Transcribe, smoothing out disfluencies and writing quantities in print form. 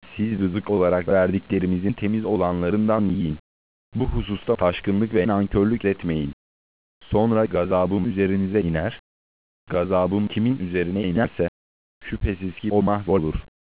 Siz rızık olarak verdiklerimizin temiz olanlarından yiyin. Bu hususta taşkınlık ve nankörlük etmeyin. Sonra gazabım üzerinize iner. Gazabım kimin üzerine inerse, şüphesiz ki o mahvolur.